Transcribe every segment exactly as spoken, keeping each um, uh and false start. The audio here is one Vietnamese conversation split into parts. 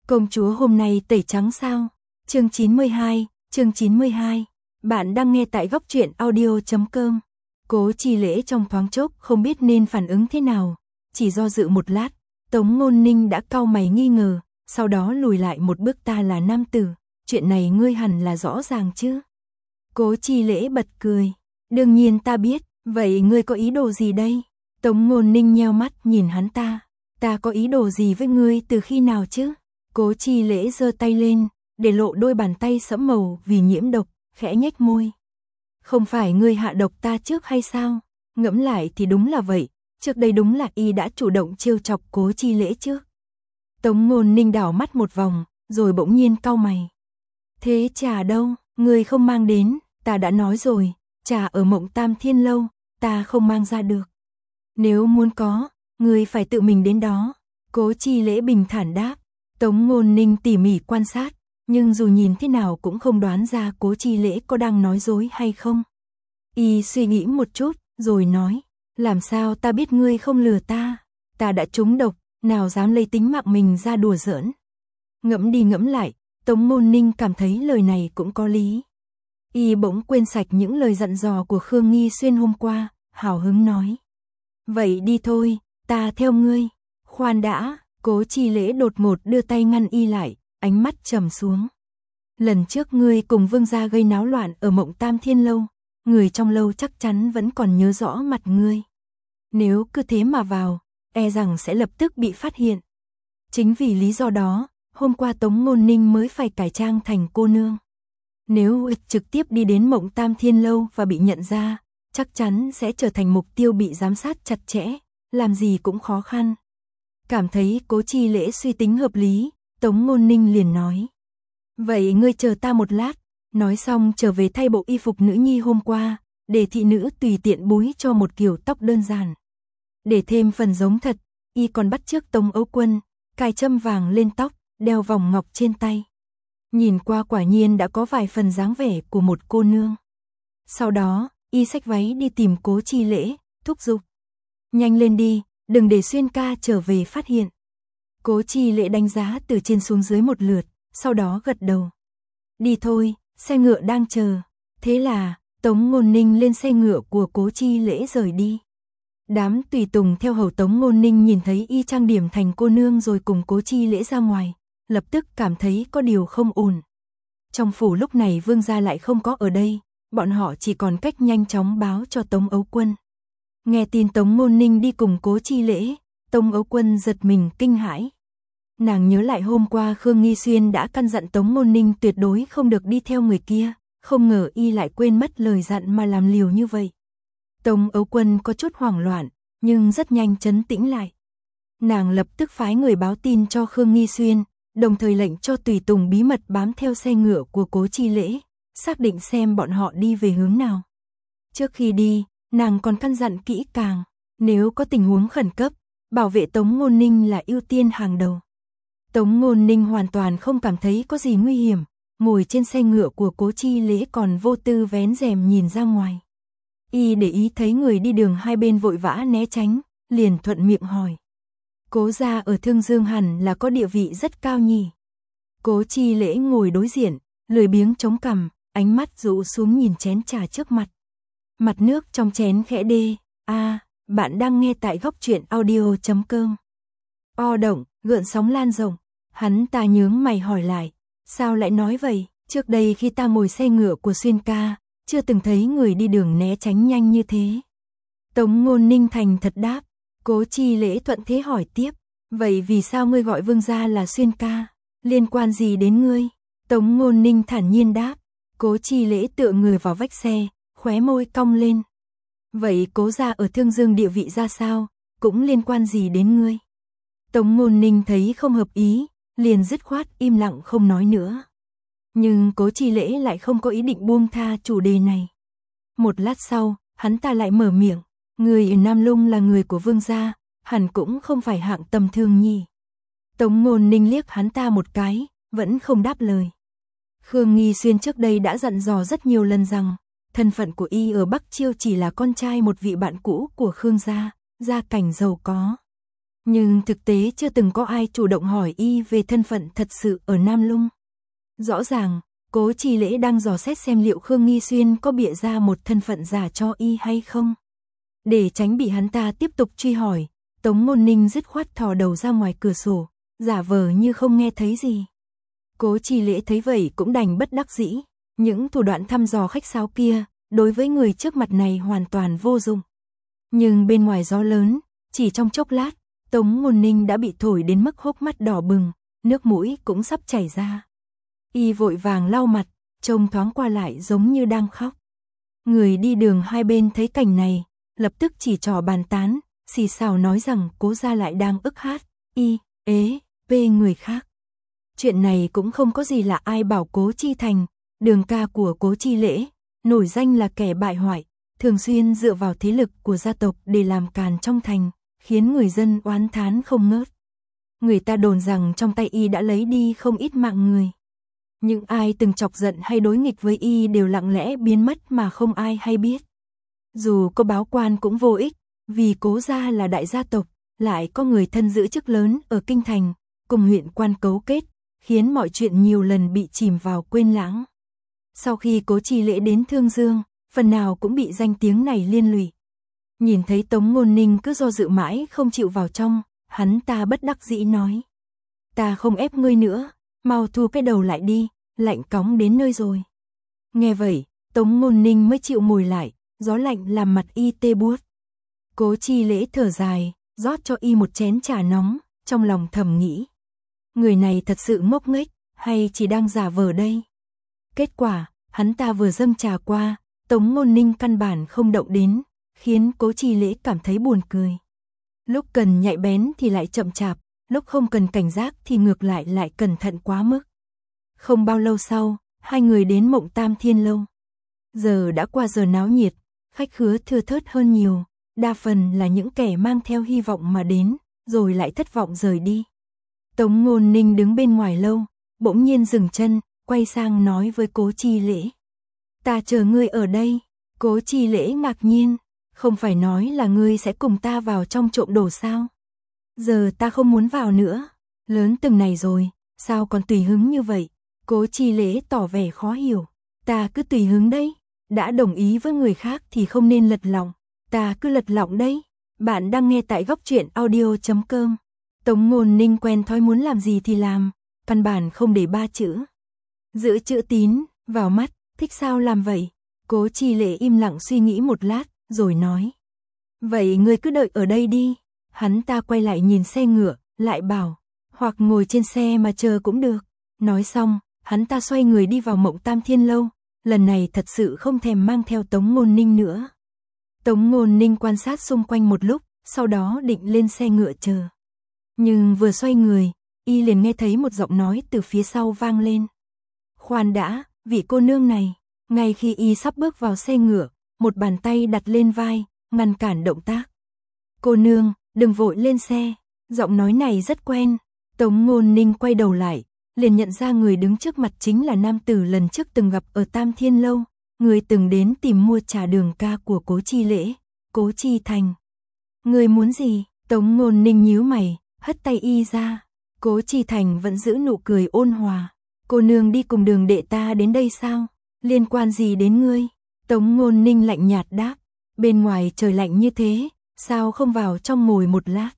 Công chúa hôm nay tẩy trắng sao? Chương chín mươi hai, chương chín mươi hai. Bạn đang nghe tại góc truyện audio chấm com. Cố Chi Lễ trong thoáng chốc không biết nên phản ứng thế nào, chỉ do dự một lát, Tống Ngôn Ninh đã cau mày nghi ngờ, sau đó lùi lại một bước. Ta là nam tử, chuyện này ngươi hẳn là rõ ràng chứ? Cố Chi Lễ bật cười, đương nhiên ta biết, vậy ngươi có ý đồ gì đây? Tống Ngôn Ninh nheo mắt nhìn hắn ta, ta có ý đồ gì với ngươi từ khi nào chứ? Cố Chi Lễ giơ tay lên, để lộ đôi bàn tay sẫm màu vì nhiễm độc, khẽ nhếch môi. Không phải ngươi hạ độc ta trước hay sao? Ngẫm lại thì đúng là vậy, trước đây đúng là y đã chủ động trêu chọc Cố Chi Lễ trước. Tống Ngôn Ninh đảo mắt một vòng, rồi bỗng nhiên cau mày. Thế trà đâu, ngươi không mang đến, ta đã nói rồi, trà ở Mộng Tam Thiên Lâu, ta không mang ra được. Nếu muốn có, ngươi phải tự mình đến đó. Cố Chi Lễ bình thản đáp. Tống Ngôn Ninh tỉ mỉ quan sát, nhưng dù nhìn thế nào cũng không đoán ra Cố Chi Lễ có đang nói dối hay không. Y suy nghĩ một chút, rồi nói, làm sao ta biết ngươi không lừa ta, ta đã trúng độc, nào dám lấy tính mạng mình ra đùa giỡn. Ngẫm đi ngẫm lại, Tống Ngôn Ninh cảm thấy lời này cũng có lý. Y bỗng quên sạch những lời dặn dò của Khương Nghi Xuyên hôm qua, hào hứng nói. Vậy đi thôi, ta theo ngươi. Khoan đã. Cố Chi Lễ đột ngột đưa tay ngăn y lại, ánh mắt trầm xuống. Lần trước ngươi cùng vương gia gây náo loạn ở Mộng Tam Thiên Lâu, người trong lâu chắc chắn vẫn còn nhớ rõ mặt ngươi. Nếu cứ thế mà vào, e rằng sẽ lập tức bị phát hiện. Chính vì lý do đó, hôm qua Tống Ngôn Ninh mới phải cải trang thành cô nương. Nếu trực tiếp đi đến Mộng Tam Thiên Lâu và bị nhận ra, chắc chắn sẽ trở thành mục tiêu bị giám sát chặt chẽ, làm gì cũng khó khăn. Cảm thấy Cố Chi Lễ suy tính hợp lý, Tống Ngôn Ninh liền nói. Vậy ngươi chờ ta một lát, nói xong trở về thay bộ y phục nữ nhi hôm qua, để thị nữ tùy tiện búi cho một kiểu tóc đơn giản. Để thêm phần giống thật, y còn bắt chước Tống Âu Quân, cài châm vàng lên tóc, đeo vòng ngọc trên tay. Nhìn qua quả nhiên đã có vài phần dáng vẻ của một cô nương. Sau đó, y xách váy đi tìm Cố Chi Lễ, thúc giục. Nhanh lên đi, đừng để Xuyên ca trở về phát hiện. Cố Chi Lễ đánh giá từ trên xuống dưới một lượt, sau đó gật đầu. Đi thôi, xe ngựa đang chờ. Thế là, Tống Ngôn Ninh lên xe ngựa của Cố Chi Lễ rời đi. Đám tùy tùng theo hầu Tống Ngôn Ninh nhìn thấy y trang điểm thành cô nương rồi cùng Cố Chi Lễ ra ngoài, lập tức cảm thấy có điều không ổn. Trong phủ lúc này vương gia lại không có ở đây, bọn họ chỉ còn cách nhanh chóng báo cho Tống Âu Quân. Nghe tin Tống Ngôn Ninh đi cùng Cố Chi Lễ, Tống Âu Quân giật mình kinh hãi. Nàng nhớ lại hôm qua Khương Nghi Xuyên đã căn dặn Tống Ngôn Ninh tuyệt đối không được đi theo người kia, không ngờ y lại quên mất lời dặn mà làm liều như vậy. Tống Âu Quân có chút hoảng loạn, nhưng rất nhanh trấn tĩnh lại. Nàng lập tức phái người báo tin cho Khương Nghi Xuyên, đồng thời lệnh cho tùy tùng bí mật bám theo xe ngựa của Cố Chi Lễ, xác định xem bọn họ đi về hướng nào. Trước khi đi, nàng còn căn dặn kỹ càng, nếu có tình huống khẩn cấp, bảo vệ Tống Ngôn Ninh là ưu tiên hàng đầu. Tống Ngôn Ninh hoàn toàn không cảm thấy có gì nguy hiểm, ngồi trên xe ngựa của Cố Chi Lễ còn vô tư vén rèm nhìn ra ngoài. Y để ý thấy người đi đường hai bên vội vã né tránh, liền thuận miệng hỏi. Cố gia ở Thương Dương hẳn là có địa vị rất cao nhỉ? Cố Chi Lễ ngồi đối diện, lười biếng chống cằm, ánh mắt rũ xuống nhìn chén trà trước mặt. Mặt nước trong chén khẽ đê, a, à, bạn đang nghe tại góc truyện audio chấm com. O động, gợn sóng lan rộng, hắn ta nhướng mày hỏi lại, sao lại nói vậy, trước đây khi ta ngồi xe ngựa của Xuyên ca, chưa từng thấy người đi đường né tránh nhanh như thế. Tống Ngôn Ninh thành thật đáp. Cố Chi Lễ thuận thế hỏi tiếp, vậy vì sao ngươi gọi vương gia là Xuyên ca, liên quan gì đến ngươi? Tống Ngôn Ninh thản nhiên đáp. Cố Chi Lễ tựa người vào vách xe, khóe môi cong lên. Vậy Cố gia ở Thương Dương địa vị ra sao, cũng liên quan gì đến ngươi? Tống Ngôn Ninh thấy không hợp ý, liền dứt khoát im lặng không nói nữa. Nhưng Cố Chi Lễ lại không có ý định buông tha chủ đề này. Một lát sau, hắn ta lại mở miệng, người ở Nam Lung là người của vương gia, hẳn cũng không phải hạng tầm thường nhỉ. Tống Ngôn Ninh liếc hắn ta một cái, vẫn không đáp lời. Khương Nghi Xuyên trước đây đã dặn dò rất nhiều lần rằng, thân phận của y ở Bắc Chiêu chỉ là con trai một vị bạn cũ của Khương gia, gia cảnh giàu có. Nhưng thực tế chưa từng có ai chủ động hỏi y về thân phận thật sự ở Nam Lung. Rõ ràng, Cố Chi Lễ đang dò xét xem liệu Khương Nghi Xuyên có bịa ra một thân phận giả cho y hay không. Để tránh bị hắn ta tiếp tục truy hỏi, Tống Ngôn Ninh dứt khoát thò đầu ra ngoài cửa sổ, giả vờ như không nghe thấy gì. Cố Chi Lễ thấy vậy cũng đành bất đắc dĩ, những thủ đoạn thăm dò khách sáo kia, đối với người trước mặt này hoàn toàn vô dụng. Nhưng bên ngoài gió lớn, chỉ trong chốc lát, Tống Ngôn Ninh đã bị thổi đến mức hốc mắt đỏ bừng, nước mũi cũng sắp chảy ra. Y vội vàng lau mặt, trông thoáng qua lại giống như đang khóc. Người đi đường hai bên thấy cảnh này, lập tức chỉ trỏ bàn tán, xì xào nói rằng Cố gia lại đang ức hát, y, ế, vê người khác. Chuyện này cũng không có gì lạ, ai bảo Cố Chi Thành, đường ca của Cố Chi Lễ, nổi danh là kẻ bại hoại, thường xuyên dựa vào thế lực của gia tộc để làm càn trong thành, khiến người dân oán thán không ngớt. Người ta đồn rằng trong tay y đã lấy đi không ít mạng người. Những ai từng chọc giận hay đối nghịch với y đều lặng lẽ biến mất mà không ai hay biết. Dù có báo quan cũng vô ích, vì Cố gia là đại gia tộc, lại có người thân giữ chức lớn ở kinh thành, cùng huyện quan cấu kết, khiến mọi chuyện nhiều lần bị chìm vào quên lãng. Sau khi Cố Chi Lễ đến Thương Dương, phần nào cũng bị danh tiếng này liên lụy. Nhìn thấy Tống Ngôn Ninh cứ do dự mãi không chịu vào trong, hắn ta bất đắc dĩ nói: "Ta không ép ngươi nữa, mau thu cái đầu lại đi, lạnh cóng đến nơi rồi." Nghe vậy, Tống Ngôn Ninh mới chịu ngồi lại, gió lạnh làm mặt y tê buốt. Cố Chi Lễ thở dài, rót cho y một chén trà nóng, trong lòng thầm nghĩ: người này thật sự ngốc nghếch, hay chỉ đang giả vờ đây? Kết quả, hắn ta vừa dâng trà qua, Tống Ngôn Ninh căn bản không động đến, khiến Cố Chi Lễ cảm thấy buồn cười. Lúc cần nhạy bén thì lại chậm chạp, lúc không cần cảnh giác thì ngược lại lại cẩn thận quá mức. Không bao lâu sau, hai người đến Mộng Tam Thiên Lâu. Giờ đã qua giờ náo nhiệt, khách khứa thưa thớt hơn nhiều, đa phần là những kẻ mang theo hy vọng mà đến, rồi lại thất vọng rời đi. Tống Ngôn Ninh đứng bên ngoài lâu, bỗng nhiên dừng chân, quay sang nói với Cố Chi Lễ: "Ta chờ ngươi ở đây." Cố Chi Lễ ngạc nhiên: "Không phải nói là ngươi sẽ cùng ta vào trong trộm đồ sao? Giờ ta không muốn vào nữa, lớn từng này rồi, sao còn tùy hứng như vậy?" Cố Chi Lễ tỏ vẻ khó hiểu: "Ta cứ tùy hứng đấy, đã đồng ý với người khác thì không nên lật lọng, ta cứ lật lọng đấy." Bạn đang nghe tại góc truyện audio chấm com. Tống Ngôn Ninh quen thói muốn làm gì thì làm, căn bản không để ba chữ giữ chữ tín vào mắt, thích sao làm vậy. Cố Chi Lễ im lặng suy nghĩ một lát, rồi nói: "Vậy ngươi cứ đợi ở đây đi." Hắn ta quay lại nhìn xe ngựa, lại bảo: "Hoặc ngồi trên xe mà chờ cũng được." Nói xong, hắn ta xoay người đi vào Mộng Tam Thiên Lâu, lần này thật sự không thèm mang theo Tống Ngôn Ninh nữa. Tống Ngôn Ninh quan sát xung quanh một lúc, sau đó định lên xe ngựa chờ. Nhưng vừa xoay người, y liền nghe thấy một giọng nói từ phía sau vang lên: "Khoan đã, vị cô nương này." Ngay khi y sắp bước vào xe ngựa, một bàn tay đặt lên vai, ngăn cản động tác. "Cô nương, đừng vội lên xe." Giọng nói này rất quen. Tống Ngôn Ninh quay đầu lại, liền nhận ra người đứng trước mặt chính là nam tử lần trước từng gặp ở Tam Thiên Lâu, người từng đến tìm mua trà đường ca của Cố Chi Lễ, Cố Chi Thành. "Người muốn gì?" Tống Ngôn Ninh nhíu mày, hất tay y ra. Cố Chi Thành vẫn giữ nụ cười ôn hòa: "Cô nương đi cùng đường đệ ta đến đây sao? Liên quan gì đến ngươi?" Tống Ngôn Ninh lạnh nhạt đáp: "Bên ngoài trời lạnh như thế, sao không vào trong ngồi một lát?"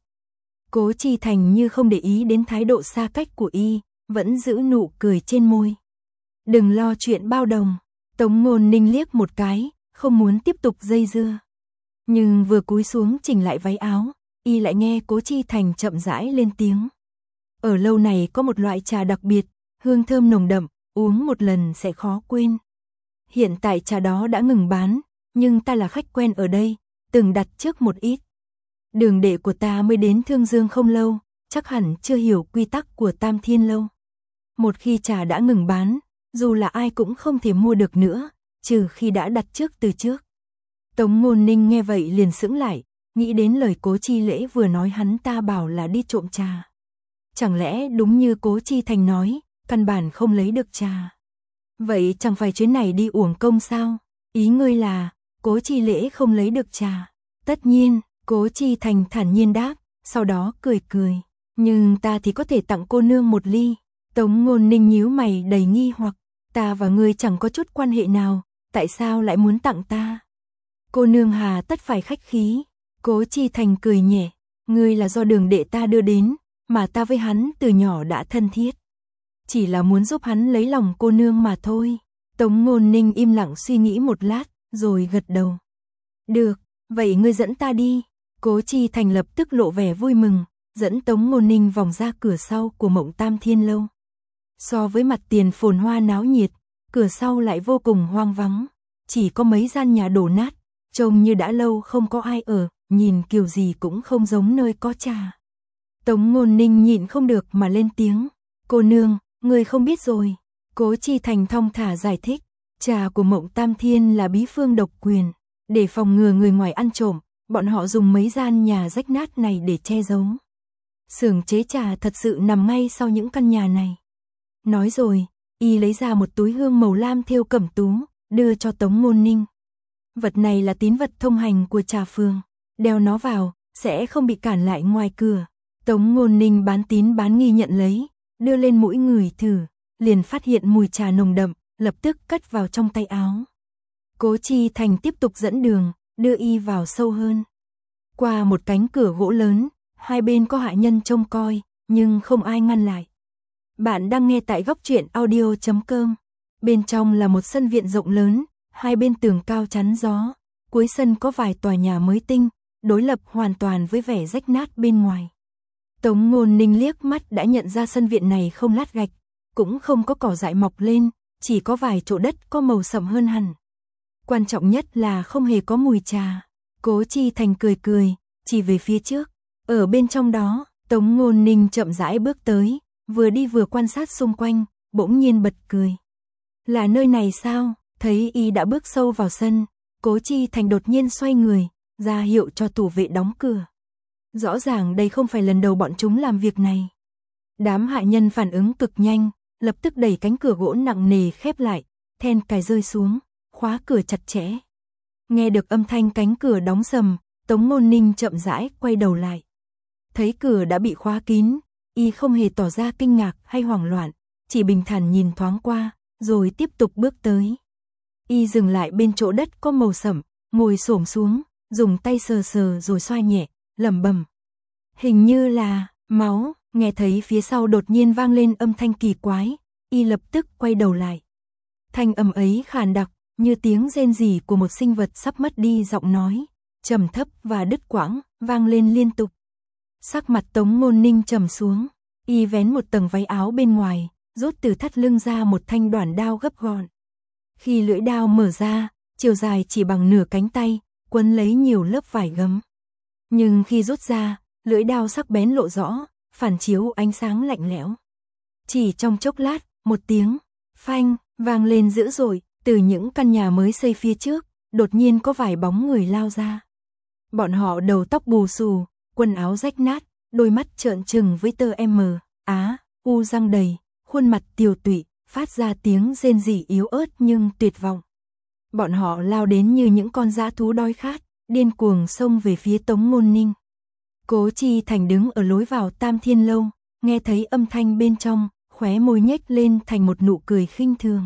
Cố Chi Thành như không để ý đến thái độ xa cách của y, vẫn giữ nụ cười trên môi. "Đừng lo chuyện bao đồng." Tống Ngôn Ninh liếc một cái, không muốn tiếp tục dây dưa. Nhưng vừa cúi xuống chỉnh lại váy áo, y lại nghe Cố Chi Thành chậm rãi lên tiếng: "Ở lâu này có một loại trà đặc biệt, hương thơm nồng đậm, uống một lần sẽ khó quên. Hiện tại trà đó đã ngừng bán, nhưng ta là khách quen ở đây, từng đặt trước một ít. Đường đệ của ta mới đến Thương Dương không lâu, chắc hẳn chưa hiểu quy tắc của Tam Thiên Lâu. Một khi trà đã ngừng bán, dù là ai cũng không thể mua được nữa, trừ khi đã đặt trước từ trước." Tống Ngôn Ninh nghe vậy liền sững lại, nghĩ đến lời Cố Chi Lễ vừa nói hắn ta bảo là đi trộm trà. Chẳng lẽ đúng như Cố Chi Thành nói, căn bản không lấy được trà? Vậy chẳng phải chuyến này đi uổng công sao? Ý ngươi là, Cố Chi Lễ không lấy được trà? Tất nhiên, Cố Chi Thành thản nhiên đáp, sau đó cười cười. Nhưng ta thì có thể tặng cô nương một ly. Tống Ngôn Ninh nhíu mày đầy nghi hoặc, ta và ngươi chẳng có chút quan hệ nào, tại sao lại muốn tặng ta? Cô nương hà tất phải khách khí. Cố Chi Thành cười nhẹ, ngươi là do Đường đệ ta đưa đến, mà ta với hắn từ nhỏ đã thân thiết. Chỉ là muốn giúp hắn lấy lòng cô nương mà thôi. Tống Ngôn Ninh im lặng suy nghĩ một lát, rồi gật đầu. Được, vậy ngươi dẫn ta đi. Cố Chi Thành lập tức lộ vẻ vui mừng, dẫn Tống Ngôn Ninh vòng ra cửa sau của Mộng Tam Thiên Lâu. So với mặt tiền phồn hoa náo nhiệt, cửa sau lại vô cùng hoang vắng, chỉ có mấy gian nhà đổ nát, trông như đã lâu không có ai ở, nhìn kiểu gì cũng không giống nơi có trà. Tống Ngôn Ninh nhịn không được mà lên tiếng, cô nương, người không biết rồi. Cố Chi Thành thong thả giải thích, trà của Mộng Tam Thiên là bí phương độc quyền, để phòng ngừa người ngoài ăn trộm, bọn họ dùng mấy gian nhà rách nát này để che giấu. Xưởng chế trà thật sự nằm ngay sau những căn nhà này. Nói rồi, y lấy ra một túi hương màu lam thêu cẩm tú, đưa cho Tống Ngôn Ninh. Vật này là tín vật thông hành của trà phường, đeo nó vào, sẽ không bị cản lại ngoài cửa. Tống Ngôn Ninh bán tín bán nghi nhận lấy, đưa lên mũi người thử, liền phát hiện mùi trà nồng đậm, lập tức cất vào trong tay áo. Cố Chi Thành tiếp tục dẫn đường, đưa y vào sâu hơn. Qua một cánh cửa gỗ lớn, hai bên có hạ nhân trông coi, nhưng không ai ngăn lại. Bạn đang nghe tại góc truyện audio chấm com. Bên trong là một sân viện rộng lớn, hai bên tường cao chắn gió, cuối sân có vài tòa nhà mới tinh, đối lập hoàn toàn với vẻ rách nát bên ngoài. Tống Ngôn Ninh liếc mắt đã nhận ra sân viện này không lát gạch, cũng không có cỏ dại mọc lên, chỉ có vài chỗ đất có màu sậm hơn hẳn. Quan trọng nhất là không hề có mùi trà. Cố Chi Thành cười cười, chỉ về phía trước. Ở bên trong đó, Tống Ngôn Ninh chậm rãi bước tới, vừa đi vừa quan sát xung quanh, bỗng nhiên bật cười. Là nơi này sao? Thấy y đã bước sâu vào sân, Cố Chi Thành đột nhiên xoay người, ra hiệu cho thủ vệ đóng cửa. Rõ ràng đây không phải lần đầu bọn chúng làm việc này. Đám hạ nhân phản ứng cực nhanh, lập tức đẩy cánh cửa gỗ nặng nề khép lại, then cài rơi xuống, khóa cửa chặt chẽ. Nghe được âm thanh cánh cửa đóng sầm, Tống Ngôn Ninh chậm rãi quay đầu lại. Thấy cửa đã bị khóa kín, y không hề tỏ ra kinh ngạc hay hoảng loạn, chỉ bình thản nhìn thoáng qua, rồi tiếp tục bước tới. Y dừng lại bên chỗ đất có màu sẫm, ngồi xổm xuống, dùng tay sờ sờ rồi xoa nhẹ, lẩm bẩm. Hình như là máu. Nghe thấy phía sau đột nhiên vang lên âm thanh kỳ quái, y lập tức quay đầu lại. Thanh âm ấy khàn đặc, như tiếng rên rỉ của một sinh vật sắp mất đi giọng nói, trầm thấp và đứt quãng, vang lên liên tục. Sắc mặt Tống Ngôn Ninh trầm xuống, y vén một tầng váy áo bên ngoài, rút từ thắt lưng ra một thanh đoản đao gấp gọn. Khi lưỡi đao mở ra, chiều dài chỉ bằng nửa cánh tay, quấn lấy nhiều lớp vải gấm. Nhưng khi rút ra, lưỡi đao sắc bén lộ rõ, phản chiếu ánh sáng lạnh lẽo. Chỉ trong chốc lát, một tiếng phanh vang lên dữ dội, từ những căn nhà mới xây phía trước, đột nhiên có vài bóng người lao ra. Bọn họ đầu tóc bù xù, quần áo rách nát, đôi mắt trợn trừng với tơ M, á, u răng đầy, khuôn mặt tiều tụy, phát ra tiếng rên rỉ yếu ớt nhưng tuyệt vọng. Bọn họ lao đến như những con dã thú đói khát, điên cuồng xông về phía Tống Ngôn Ninh. Cố Chi Thành đứng ở lối vào Tam Thiên Lâu, nghe thấy âm thanh bên trong, khóe môi nhếch lên thành một nụ cười khinh thường.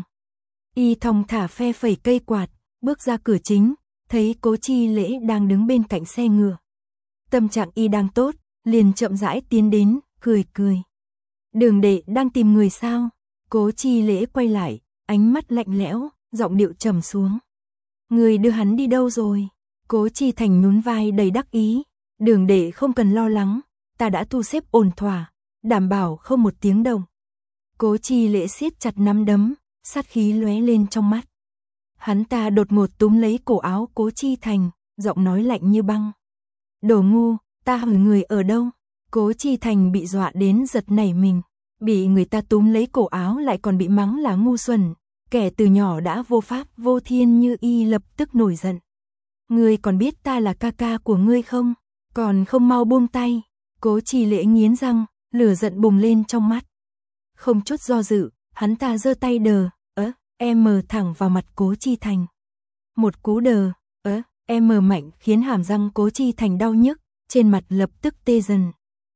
Y thong thả phe phẩy cây quạt, bước ra cửa chính, thấy Cố Chi Lễ đang đứng bên cạnh xe ngựa. Tâm trạng y đang tốt, liền chậm rãi tiến đến, cười cười. Đường đệ đang tìm người sao? Cố Chi Lễ quay lại, ánh mắt lạnh lẽo, giọng điệu trầm xuống. Người đưa hắn đi đâu rồi? Cố Chi Thành nhún vai đầy đắc ý. Đường đệ không cần lo lắng, ta đã thu xếp ổn thỏa, đảm bảo không một tiếng động. Cố Chi Lễ siết chặt nắm đấm, sát khí lóe lên trong mắt. Hắn ta đột ngột túm lấy cổ áo Cố Chi Thành, giọng nói lạnh như băng. Đồ ngu, ta hỏi người ở đâu? Cố Chi Thành bị dọa đến giật nảy mình, bị người ta túm lấy cổ áo lại còn bị mắng là ngu xuẩn, kẻ từ nhỏ đã vô pháp vô thiên như y lập tức nổi giận. Ngươi còn biết ta là ca ca của ngươi không? Còn không mau buông tay. Cố Chi Lễ nghiến răng, lửa giận bùng lên trong mắt. Không chút do dự, hắn ta giơ tay đờ, ớ, em mờ thẳng vào mặt Cố Chi Thành. Một cú đờ, ớ, em mờ mạnh khiến hàm răng Cố Chi Thành đau nhức, trên mặt lập tức tê dần.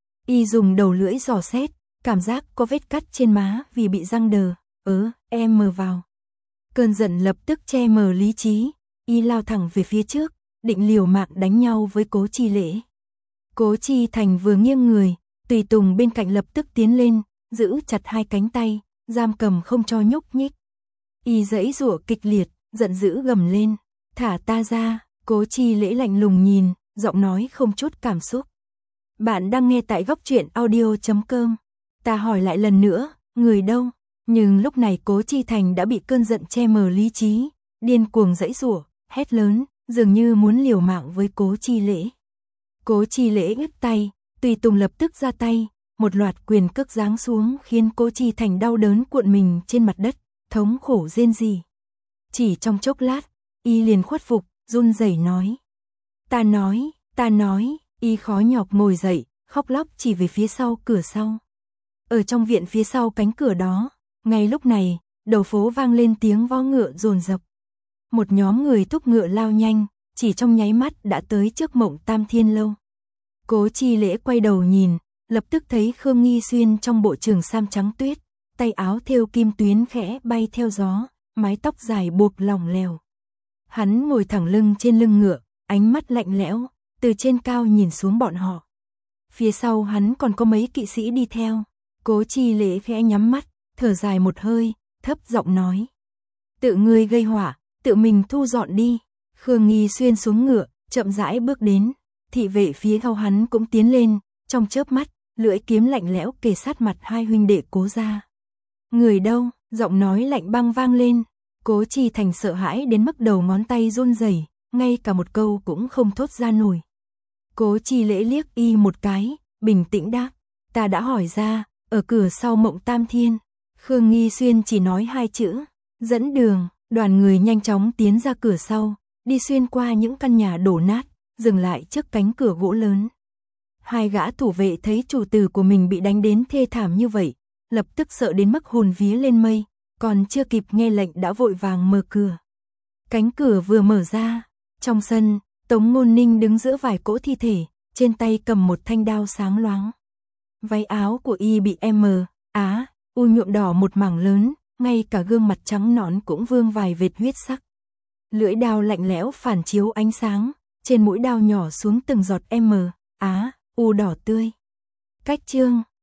Y dùng đầu lưỡi dò xét, cảm giác có vết cắt trên má vì bị răng đờ, ớ, em mờ vào. Cơn giận lập tức che mờ lý trí, Y lao thẳng về phía trước, định liều mạng đánh nhau với Cố Chi Lễ. Cố Chi Thành vừa nghiêng người, tùy tùng bên cạnh lập tức tiến lên, giữ chặt hai cánh tay, giam cầm không cho nhúc nhích. Y giãy giụa kịch liệt, giận dữ gầm lên, thả ta ra. Cố Chi Lễ lạnh lùng nhìn, giọng nói không chút cảm xúc. Bạn đang nghe tại góc truyện audio chấm com. Ta hỏi lại lần nữa, người đâu? Nhưng lúc này Cố Chi Thành đã bị cơn giận che mờ lý trí, điên cuồng giãy giụa, hét lớn, dường như muốn liều mạng với Cố Chi Lễ. Cố Chi Lễ ướp tay, tùy tùng lập tức ra tay, một loạt quyền cước giáng xuống khiến Cố Chi Thành đau đớn cuộn mình trên mặt đất, thống khổ rên rỉ. Chỉ trong chốc lát, Y liền khuất phục, run rẩy nói. Ta nói, ta nói, Y khó nhọc ngồi dậy, khóc lóc chỉ về phía sau cửa sau. Ở trong viện phía sau cánh cửa đó, ngay lúc này, đầu phố vang lên tiếng vó ngựa dồn dập. Một nhóm người thúc ngựa lao nhanh, chỉ trong nháy mắt đã tới trước Mộng Tam Thiên Lâu. Cố Chi Lễ quay đầu nhìn, lập tức thấy Khương Nghi Xuyên trong bộ trường sam trắng tuyết, tay áo thêu kim tuyến khẽ bay theo gió, mái tóc dài buộc lỏng lẻo. Hắn ngồi thẳng lưng trên lưng ngựa, ánh mắt lạnh lẽo, từ trên cao nhìn xuống bọn họ. Phía sau hắn còn có mấy kỵ sĩ đi theo. Cố Chi Lễ khẽ nhắm mắt, thở dài một hơi, thấp giọng nói. Tự ngươi gây họa, tự mình thu dọn đi. Khương Nghi Xuyên xuống ngựa, chậm rãi bước đến. Thị vệ phía sau hắn cũng tiến lên, trong chớp mắt, lưỡi kiếm lạnh lẽo kề sát mặt hai huynh đệ Cố gia. Người đâu? Giọng nói lạnh băng vang lên. Cố Chi Thành sợ hãi đến mức đầu ngón tay run rẩy, ngay cả một câu cũng không thốt ra nổi. Cố Chi Lễ liếc Y một cái, bình tĩnh đáp, ta đã hỏi ra, ở cửa sau Mộng Tam Thiên. Khương Nghi Xuyên chỉ nói hai chữ, dẫn đường. Đoàn người nhanh chóng tiến ra cửa sau, đi xuyên qua những căn nhà đổ nát, dừng lại trước cánh cửa gỗ lớn. Hai gã thủ vệ thấy chủ tử của mình bị đánh đến thê thảm như vậy, lập tức sợ đến mức hồn vía lên mây, còn chưa kịp nghe lệnh đã vội vàng mở cửa. Cánh cửa vừa mở ra, trong sân, Tống Ngôn Ninh đứng giữa vài cỗ thi thể, trên tay cầm một thanh đao sáng loáng. Váy áo của Y bị M, Á, U nhuộm đỏ một mảng lớn, ngay cả gương mặt trắng nõn cũng vương vài vệt huyết sắc. Lưỡi đao lạnh lẽo phản chiếu ánh sáng, trên mũi đao nhỏ xuống từng giọt M, Á, U đỏ tươi. Cách chương